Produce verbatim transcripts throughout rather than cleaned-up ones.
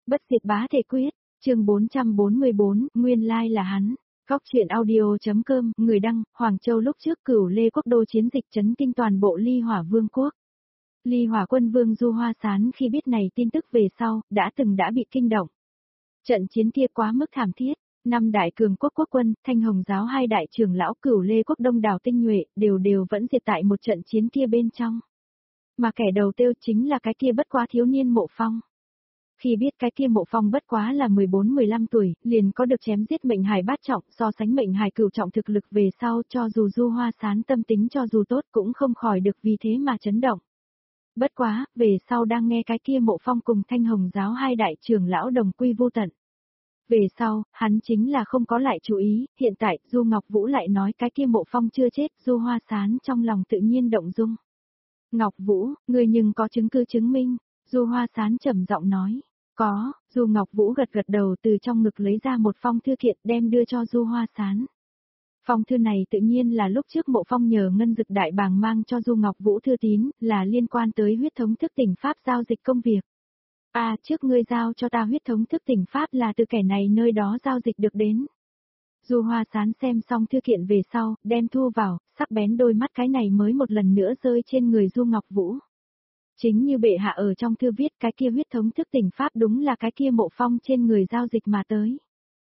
Bất diệt bá thể quyết, chương bốn trăm bốn mươi bốn, nguyên lai là hắn. Góc truyện audio.com, người đăng, Hoàng Châu. Lúc trước Cửu Lê quốc đô chiến dịch chấn kinh toàn bộ Ly Hỏa Vương quốc. Ly Hỏa quân vương Du Hoa Sán khi biết này tin tức về sau, đã từng đã bị kinh động. Trận chiến kia quá mức thảm thiết, năm đại cường quốc quốc quân, Thanh Hồng giáo hai đại trưởng lão Cửu Lê quốc đông đảo tinh nhuệ, đều đều vẫn diệt tại một trận chiến kia bên trong. Mà kẻ đầu tiêu chính là cái kia bất quá thiếu niên Mộ Phong. Khi biết cái kia Mộ Phong bất quá là mười bốn mười lăm tuổi, liền có được chém giết mệnh hài bát trọng, so sánh mệnh hài cửu trọng thực lực về sau, cho dù Du Hoa Sán tâm tính cho dù tốt cũng không khỏi được vì thế mà chấn động. Bất quá, về sau đang nghe cái kia Mộ Phong cùng Thanh Hồng giáo hai đại trưởng lão đồng quy vu tận. Về sau, hắn chính là không có lại chú ý, hiện tại Du Ngọc Vũ lại nói cái kia Mộ Phong chưa chết, Du Hoa Sán trong lòng tự nhiên động dung. Ngọc Vũ, ngươi nhưng có chứng cứ chứng minh, Du Hoa Sán trầm giọng nói. Có, Du Ngọc Vũ gật gật đầu từ trong ngực lấy ra một phong thư kiện đem đưa cho Du Hoa Sán. Phong thư này tự nhiên là lúc trước Mộ Phong nhờ Ngân Dực Đại Bàng mang cho Du Ngọc Vũ thư tín, là liên quan tới huyết thống thức tỉnh pháp giao dịch công việc. À, trước ngươi giao cho ta huyết thống thức tỉnh pháp là từ kẻ này nơi đó giao dịch được đến. Du Hoa Sán xem xong thư kiện về sau, đem thu vào, sắc bén đôi mắt cái này mới một lần nữa rơi trên người Du Ngọc Vũ. Chính như bệ hạ ở trong thư viết cái kia huyết thống thức tỉnh pháp đúng là cái kia Mộ Phong trên người giao dịch mà tới.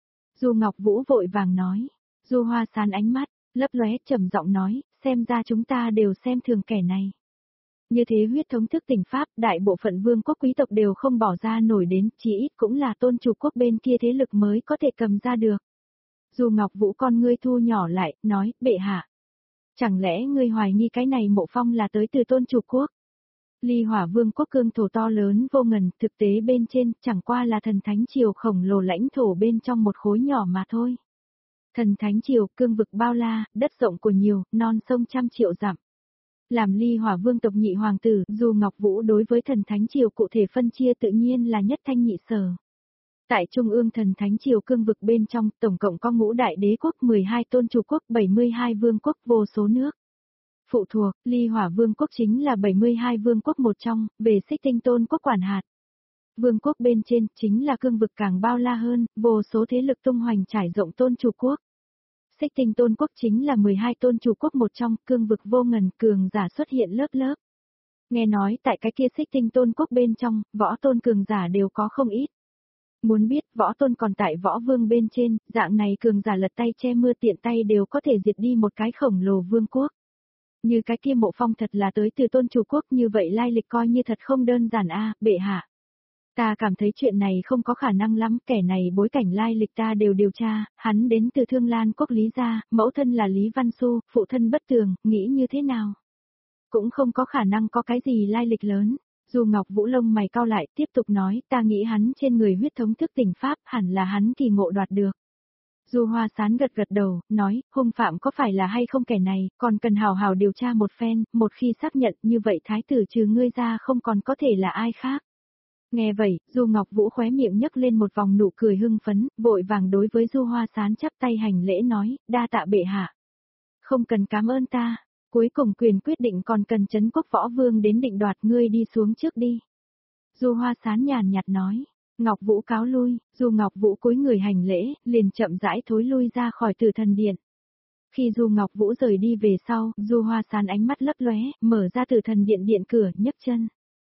Du Ngọc Vũ vội vàng nói, Du Hoa Sán ánh mắt, lấp lóe trầm giọng nói, xem ra chúng ta đều xem thường kẻ này. Như thế huyết thống thức tỉnh pháp, đại bộ phận vương quốc quý tộc đều không bỏ ra nổi đến, chỉ ít cũng là tôn chủ quốc bên kia thế lực mới có thể cầm ra được. Du Ngọc Vũ con ngươi thu nhỏ lại, nói, bệ hạ. Chẳng lẽ ngươi hoài nghi cái này Mộ Phong là tới từ tôn chủ quốc? Ly Hỏa Vương quốc cương thổ to lớn vô ngần, thực tế bên trên, chẳng qua là thần thánh triều khổng lồ lãnh thổ bên trong một khối nhỏ mà thôi. Thần thánh triều, cương vực bao la, đất rộng của nhiều, non sông trăm triệu dặm. Làm Ly Hỏa Vương tộc nhị hoàng tử, dù Ngọc Vũ đối với thần thánh triều cụ thể phân chia tự nhiên là nhất thanh nhị sở. Tại Trung ương thần thánh triều cương vực bên trong, tổng cộng có ngũ đại đế quốc, mười hai tôn chủ quốc, bảy mươi hai vương quốc, vô số nước. Phụ thuộc, Ly Hỏa Vương quốc chính là bảy mươi hai vương quốc một trong, về Xích Tinh Tôn quốc quản hạt. Vương quốc bên trên chính là cương vực càng bao la hơn, vô số thế lực tung hoành trải rộng tôn chủ quốc. Xích Tinh Tôn quốc chính là mười hai tôn chủ quốc một trong, cương vực vô ngần, cường giả xuất hiện lớp lớp. Nghe nói tại cái kia Xích Tinh Tôn quốc bên trong, võ tôn cường giả đều có không ít. Muốn biết võ tôn còn tại võ vương bên trên, dạng này cường giả lật tay che mưa tiện tay đều có thể diệt đi một cái khổng lồ vương quốc. Như cái kia Mộ Phong thật là tới từ tôn chủ quốc, như vậy lai lịch coi như thật không đơn giản a, bệ hạ. Ta cảm thấy chuyện này không có khả năng lắm, kẻ này bối cảnh lai lịch ta đều điều tra, hắn đến từ Thương Lan quốc Lý gia, mẫu thân là Lý Văn Xu, phụ thân bất tường, nghĩ như thế nào? Cũng không có khả năng có cái gì lai lịch lớn. Dù Ngọc Vũ lông mày cau lại, tiếp tục nói, ta nghĩ hắn trên người huyết thống thức tỉnh pháp, hẳn là hắn kỳ ngộ đoạt được. Du Hoa Sán gật gật đầu, nói, hung phạm có phải là hay không kẻ này, còn cần hào hào điều tra một phen, một khi xác nhận như vậy thái tử trừ ngươi ra không còn có thể là ai khác. Nghe vậy, Du Ngọc Vũ khóe miệng nhấc lên một vòng nụ cười hưng phấn, vội vàng đối với Du Hoa Sán chắp tay hành lễ nói, đa tạ bệ hạ. Không cần cảm ơn ta, cuối cùng quyền quyết định còn cần Trấn Quốc Võ Vương đến định đoạt, ngươi đi xuống trước đi. Du Hoa Sán nhàn nhạt nói. Ngọc Vũ cáo lui, Du Ngọc Vũ cúi người hành lễ, liền chậm rãi thối lui ra khỏi Tử Thần Điện. Khi Du Ngọc Vũ rời đi về sau, Du Hoa Sán ánh mắt lấp lóe, mở ra Tử Thần Điện điện cửa, nhấc chân.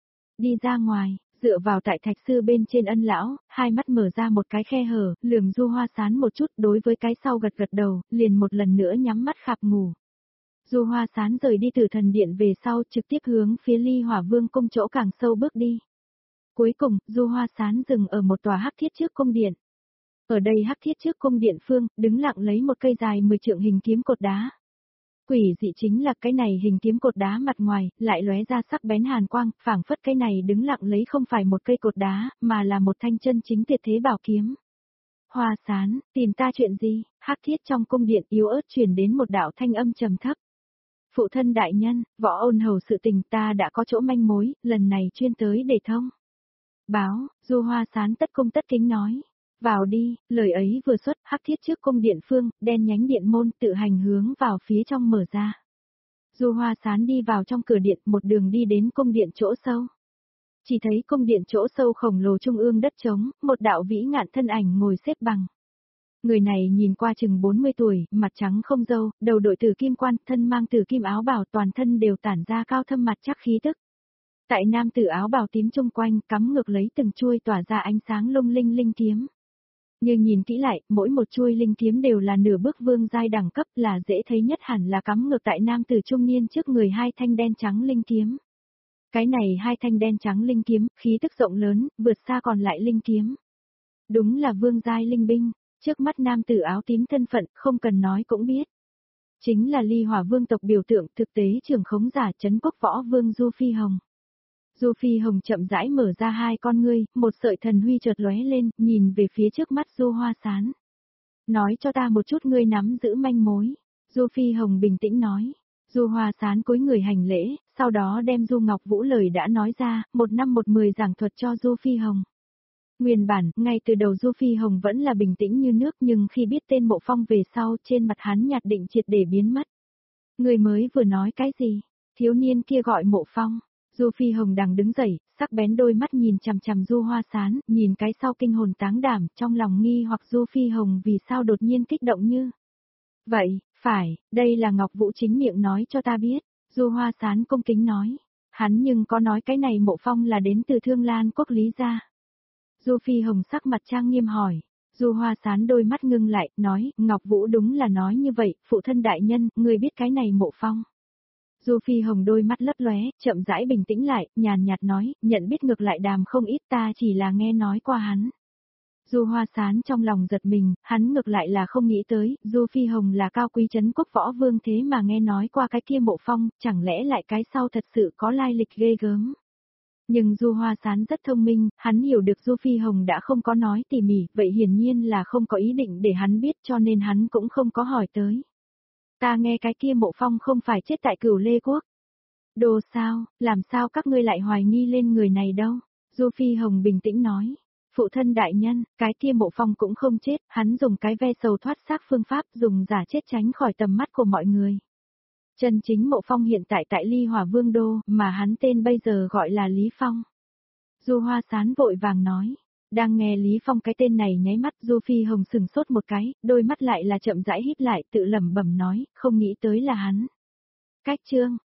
Đi ra ngoài, dựa vào tại thạch sư bên trên Ân lão, hai mắt mở ra một cái khe hở, lườm Du Hoa Sán một chút, đối với cái sau gật gật đầu, liền một lần nữa nhắm mắt khạp ngủ. Du Hoa Sán rời đi Tử Thần Điện về sau, trực tiếp hướng phía Ly Hỏa Vương cung chỗ càng sâu bước đi. Cuối cùng, Du Hoa Sán dừng ở một tòa hắc thiết trước cung điện. Ở đây hắc thiết trước cung điện phương, đứng lặng lấy một cây dài mười trượng hình kiếm cột đá. Quỷ dị chính là cái này hình kiếm cột đá mặt ngoài, lại lóe ra sắc bén hàn quang, phảng phất cái này đứng lặng lấy không phải một cây cột đá, mà là một thanh chân chính tuyệt thế bảo kiếm. Hoa Sán, tìm ta chuyện gì? Hắc thiết trong cung điện yếu ớt truyền đến một đạo thanh âm trầm thấp. Phụ thân đại nhân, Võ Ôn Hầu sự tình ta đã có chỗ manh mối, lần này chuyên tới để thông. Báo, Du Hoa Sán tất cung tất kính nói. Vào đi, lời ấy vừa xuất, hắc thiết trước cung điện phương, đen nhánh điện môn tự hành hướng vào phía trong mở ra. Du Hoa Sán đi vào trong cửa điện, một đường đi đến cung điện chỗ sâu. Chỉ thấy cung điện chỗ sâu khổng lồ trung ương đất trống, một đạo vĩ ngạn thân ảnh ngồi xếp bằng. Người này nhìn qua chừng bốn mươi tuổi, mặt trắng không râu, đầu đội tử kim quan, thân mang tử kim áo bào, toàn thân đều tản ra cao thâm mặt chắc khí tức. Tại nam tử áo bào tím chung quanh, cắm ngược lấy từng chuôi tỏa ra ánh sáng lung linh linh kiếm. Như nhìn kỹ lại, mỗi một chuôi linh kiếm đều là nửa bước vương giai đẳng cấp, là dễ thấy nhất hẳn là cắm ngược tại nam tử trung niên trước người hai thanh đen trắng linh kiếm. Cái này hai thanh đen trắng linh kiếm, khí tức rộng lớn, vượt xa còn lại linh kiếm. Đúng là vương giai linh binh, trước mắt nam tử áo tím thân phận, không cần nói cũng biết. Chính là Ly Hỏa vương tộc biểu tượng, thực tế trưởng khống giả trấn quốc võ vương Du Phi Hồng. Du Phi Hồng chậm rãi mở ra hai con ngươi, một sợi thần huy chợt lóe lên, nhìn về phía trước mắt Du Hoa Sán. Nói cho ta một chút ngươi nắm giữ manh mối. Du Phi Hồng bình tĩnh nói. Du Hoa Sán cúi người hành lễ, sau đó đem Du Ngọc Vũ lời đã nói ra, một năm một mười giảng thuật cho Du Phi Hồng. Nguyên bản, ngay từ đầu Du Phi Hồng vẫn là bình tĩnh như nước, nhưng khi biết tên Mộ Phong về sau, trên mặt hắn nhạt định triệt để biến mất. Người mới vừa nói cái gì? Thiếu niên kia gọi Mộ Phong. Du Phi Hồng đang đứng dậy, sắc bén đôi mắt nhìn chằm chằm Du Hoa Sán, nhìn cái sau kinh hồn táng đảm, trong lòng nghi hoặc Du Phi Hồng vì sao đột nhiên kích động như. Vậy, phải, đây là Ngọc Vũ chính miệng nói cho ta biết, Du Hoa Sán cung kính nói. Hắn nhưng có nói cái này Mộ Phong là đến từ Thương Lan quốc Lý gia. Du Phi Hồng sắc mặt trang nghiêm hỏi. Du Hoa Sán đôi mắt ngưng lại, nói, Ngọc Vũ đúng là nói như vậy, phụ thân đại nhân, người biết cái này Mộ Phong. Du Phi Hồng đôi mắt lấp lóe, chậm rãi bình tĩnh lại, nhàn nhạt nói, nhận biết ngược lại đàm không ít, ta chỉ là nghe nói qua hắn. Du Hoa Sán trong lòng giật mình, hắn ngược lại là không nghĩ tới, Du Phi Hồng là cao quý trấn quốc võ vương thế mà nghe nói qua cái kia Mộ Phong, chẳng lẽ lại cái sau thật sự có lai lịch ghê gớm. Nhưng Du Hoa Sán rất thông minh, hắn hiểu được Du Phi Hồng đã không có nói tỉ mỉ, vậy hiển nhiên là không có ý định để hắn biết, cho nên hắn cũng không có hỏi tới. Ta nghe cái kia Mộ Phong không phải chết tại Cửu Lê Quốc. Đồ sao, làm sao các ngươi lại hoài nghi lên người này đâu? Du Phi Hồng bình tĩnh nói. Phụ thân đại nhân, cái kia Mộ Phong cũng không chết, hắn dùng cái ve sầu thoát xác phương pháp, dùng giả chết tránh khỏi tầm mắt của mọi người. Chân chính Mộ Phong hiện tại tại Ly Hỏa Vương Đô, mà hắn tên bây giờ gọi là Lý Phong. Du Hoa Sán vội vàng nói. Đang nghe Lý Phong cái tên này nháy mắt, Du Phi Hồng sừng sốt một cái, đôi mắt lại là chậm rãi hít lại, tự lẩm bẩm nói, không nghĩ tới là hắn. Cách chương,